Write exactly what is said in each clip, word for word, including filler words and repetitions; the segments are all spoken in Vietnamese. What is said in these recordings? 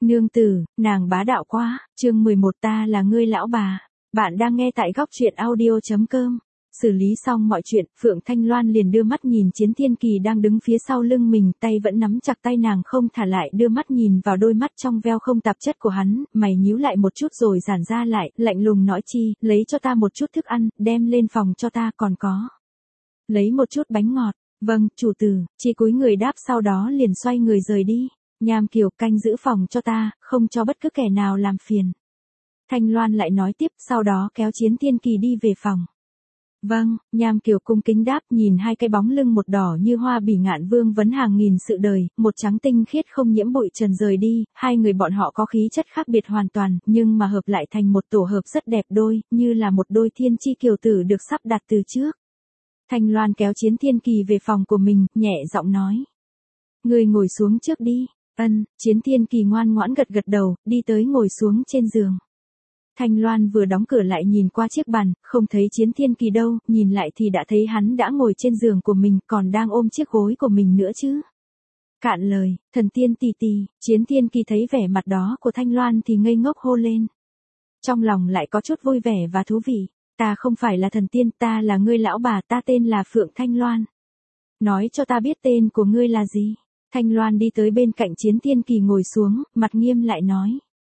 Nương tử, nàng bá đạo quá, chương mười một ta là ngươi lão bà. Bạn đang nghe tại góc truyện audio chấm com. Xử lý xong mọi chuyện, Phượng Thanh Loan liền đưa mắt nhìn Chiến Thiên Kỳ đang đứng phía sau lưng mình, tay vẫn nắm chặt tay nàng không thả lại, đưa mắt nhìn vào đôi mắt trong veo không tạp chất của hắn, mày nhíu lại một chút rồi giãn ra lại, lạnh lùng nói chi, lấy cho ta một chút thức ăn, đem lên phòng cho ta, còn có. Lấy một chút bánh ngọt, vâng, chủ tử, chi cúi người đáp sau đó liền xoay người rời đi. Nham Kiều, canh giữ phòng cho ta, không cho bất cứ kẻ nào làm phiền. Thanh Loan lại nói tiếp, sau đó kéo Chiến Thiên Kỳ đi về phòng. Vâng, Nham Kiều cung kính đáp, nhìn hai cái bóng lưng một đỏ như hoa bỉ ngạn vương vấn hàng nghìn sự đời, một trắng tinh khiết không nhiễm bụi trần rời đi, hai người bọn họ có khí chất khác biệt hoàn toàn, nhưng mà hợp lại thành một tổ hợp rất đẹp đôi, như là một đôi thiên chi kiều tử được sắp đặt từ trước. Thanh Loan kéo Chiến Thiên Kỳ về phòng của mình, nhẹ giọng nói. Người ngồi xuống trước đi. Ân, Chiến Thiên Kỳ ngoan ngoãn gật gật đầu, đi tới ngồi xuống trên giường. Thanh Loan vừa đóng cửa lại nhìn qua chiếc bàn, không thấy Chiến Thiên Kỳ đâu, nhìn lại thì đã thấy hắn đã ngồi trên giường của mình, còn đang ôm chiếc gối của mình nữa chứ. Cạn lời, thần tiên tì tì, Chiến Thiên Kỳ thấy vẻ mặt đó của Thanh Loan thì ngây ngốc hô lên. Trong lòng lại có chút vui vẻ và thú vị, ta không phải là thần tiên, ta là ngươi lão bà, ta tên là Phượng Thanh Loan. Nói cho ta biết tên của ngươi là gì? Thanh Loan đi tới bên cạnh Chiến Thiên Kỳ ngồi xuống, mặt nghiêm lại nói.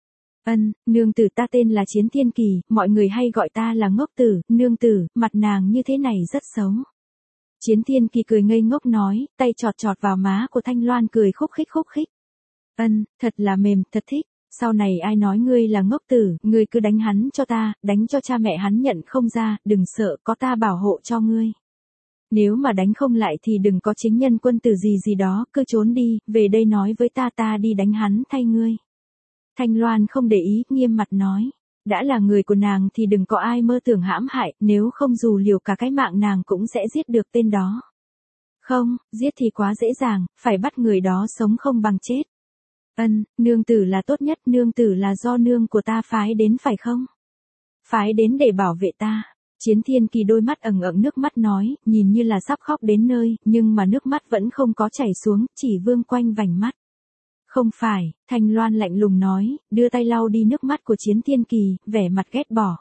Ân, nương tử ta tên là Chiến Thiên Kỳ, mọi người hay gọi ta là ngốc tử, nương tử, mặt nàng như thế này rất xấu. Chiến Thiên Kỳ cười ngây ngốc nói, tay chọt chọt vào má của Thanh Loan cười khúc khích khúc khích. Ân, thật là mềm, thật thích, sau này ai nói ngươi là ngốc tử, ngươi cứ đánh hắn cho ta, đánh cho cha mẹ hắn nhận không ra, đừng sợ, có ta bảo hộ cho ngươi. Nếu mà đánh không lại thì đừng có chính nhân quân tử gì gì đó, cứ trốn đi, về đây nói với ta ta đi đánh hắn thay ngươi. Thanh Loan không để ý, nghiêm mặt nói, đã là người của nàng thì đừng có ai mơ tưởng hãm hại, nếu không dù liều cả cái mạng nàng cũng sẽ giết được tên đó. Không, giết thì quá dễ dàng, phải bắt người đó sống không bằng chết. Ân, nương tử là tốt nhất, nương tử là do nương của ta phái đến phải không? Phái đến để bảo vệ ta. Chiến Thiên Kỳ đôi mắt ẩn ẩn nước mắt nói, nhìn như là sắp khóc đến nơi, nhưng mà nước mắt vẫn không có chảy xuống, chỉ vương quanh vành mắt. Không phải, Thanh Loan lạnh lùng nói, đưa tay lau đi nước mắt của Chiến Thiên Kỳ, vẻ mặt ghét bỏ.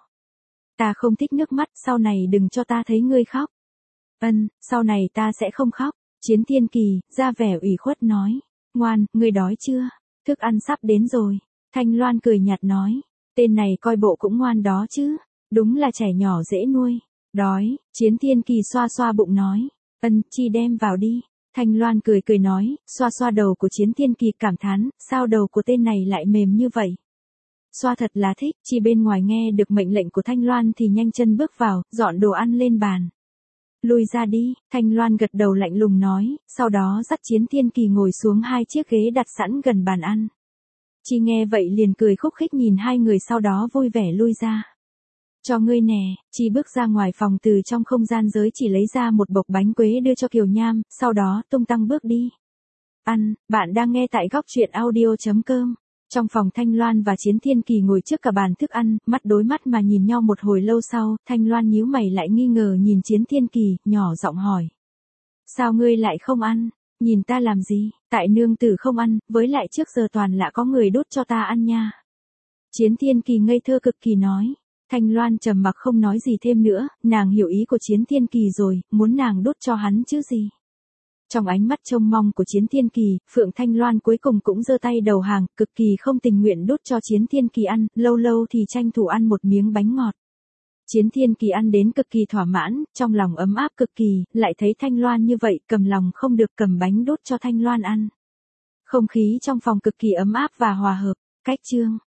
Ta không thích nước mắt, sau này đừng cho ta thấy ngươi khóc. Ân, sau này ta sẽ không khóc. Chiến Thiên Kỳ, ra vẻ ủy khuất nói, ngoan, ngươi đói chưa? Thức ăn sắp đến rồi. Thanh Loan cười nhạt nói, tên này coi bộ cũng ngoan đó chứ. Đúng là trẻ nhỏ dễ nuôi. Đói, Chiến Thiên Kỳ xoa xoa bụng nói. Ân, chi đem vào đi. Thanh Loan cười cười nói, xoa xoa đầu của Chiến Thiên Kỳ cảm thán, sao đầu của tên này lại mềm như vậy. Xoa thật là thích, chi bên ngoài nghe được mệnh lệnh của Thanh Loan thì nhanh chân bước vào, dọn đồ ăn lên bàn. Lui ra đi, Thanh Loan gật đầu lạnh lùng nói, sau đó dắt Chiến Thiên Kỳ ngồi xuống hai chiếc ghế đặt sẵn gần bàn ăn. Chi nghe vậy liền cười khúc khích nhìn hai người sau đó vui vẻ lui ra. Cho ngươi nè, Chi bước ra ngoài phòng từ trong không gian giới chỉ lấy ra một bọc bánh quế đưa cho Kiều Nham, sau đó tung tăng bước đi. Ăn, bạn đang nghe tại góc truyện audio chấm com. Trong phòng Thanh Loan và Chiến Thiên Kỳ ngồi trước cả bàn thức ăn, mắt đối mắt mà nhìn nhau một hồi lâu sau, Thanh Loan nhíu mày lại nghi ngờ nhìn Chiến Thiên Kỳ, nhỏ giọng hỏi. Sao ngươi lại không ăn? Nhìn ta làm gì? Tại nương tử không ăn, với lại trước giờ toàn là có người đút cho ta ăn nha. Chiến Thiên Kỳ ngây thơ cực kỳ nói. Thanh Loan trầm mặc không nói gì thêm nữa, nàng hiểu ý của Chiến Thiên Kỳ rồi, muốn nàng đút cho hắn chứ gì. Trong ánh mắt trông mong của Chiến Thiên Kỳ, Phượng Thanh Loan cuối cùng cũng giơ tay đầu hàng, cực kỳ không tình nguyện đút cho Chiến Thiên Kỳ ăn, lâu lâu thì tranh thủ ăn một miếng bánh ngọt. Chiến Thiên Kỳ ăn đến cực kỳ thỏa mãn, trong lòng ấm áp cực kỳ, lại thấy Thanh Loan như vậy, cầm lòng không được cầm bánh đút cho Thanh Loan ăn. Không khí trong phòng cực kỳ ấm áp và hòa hợp, cách chương.